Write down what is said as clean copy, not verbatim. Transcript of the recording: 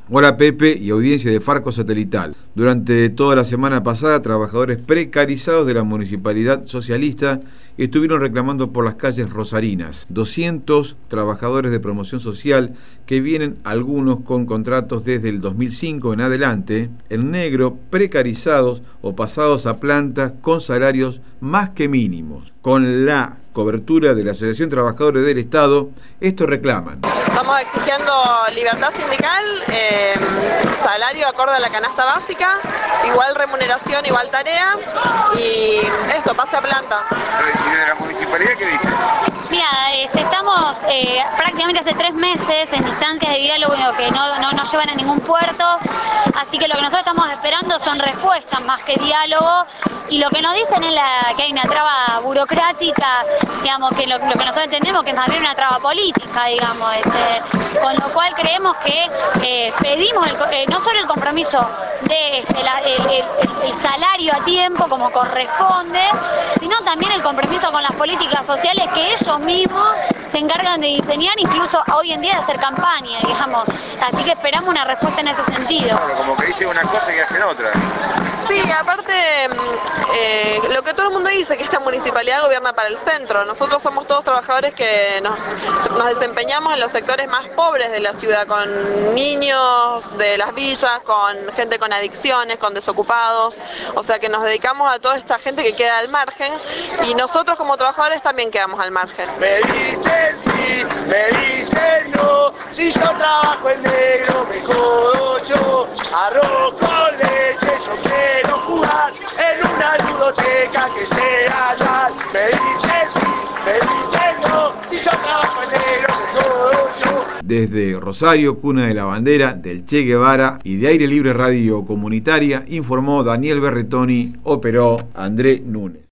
Hola Pepe y audiencia de Farco Satelital. Durante toda la semana pasada, trabajadores precarizados de la municipalidad socialista estuvieron reclamando por las calles rosarinas. 200 trabajadores de promoción social que vienen algunos con contratos desde el 2005 en adelante, en negro, precarizados o pasados a plantas con salarios más que mínimos. Con la cobertura de la Asociación Trabajadores del Estado, estos reclaman. Estamos exigiendo libertad sindical, salario acorde a la canasta básica, igual remuneración, igual tarea y esto, pase a planta. ¿Y de la municipalidad qué dice? Mira, estamos prácticamente hace 3 meses en instancias de diálogo que no llevan a ningún puerto, así que lo que nosotros estamos esperando son respuestas más que diálogo, y lo que nos dicen es que hay una traba burocrática, digamos, que lo que nosotros entendemos que es más bien una traba política, digamos, con lo cual creemos que pedimos no solo el compromiso de el salario a tiempo como corresponde, sino también el compromiso con las políticas sociales que ellos mismos se encargan de diseñar, incluso hoy en día de hacer campaña, digamos. Así que esperamos una respuesta en ese sentido. Claro, como que dicen una cosa y hacen otra. Sí, aparte, lo que todo el mundo dice, que esta municipalidad gobierna para el centro. Nosotros somos todos trabajadores que nos desempeñamos en los sectores más pobres de la ciudad, con niños de las villas, con gente con adicciones, con desocupados. O sea que nos dedicamos a toda esta gente que queda al margen, y nosotros como trabajadores también quedamos al margen. Me dicen sí, me dicen no, si yo trabajo en negro me jodo yo, arroz con leche, yo quiero jugar en una ludoteca que sea tal. Me dicen sí, me dicen no, si yo trabajo en negro me jodo yo. Desde Rosario, cuna de la bandera, del Che Guevara y de Aire Libre Radio Comunitaria, informó Daniel Berretoni, operó André Núñez.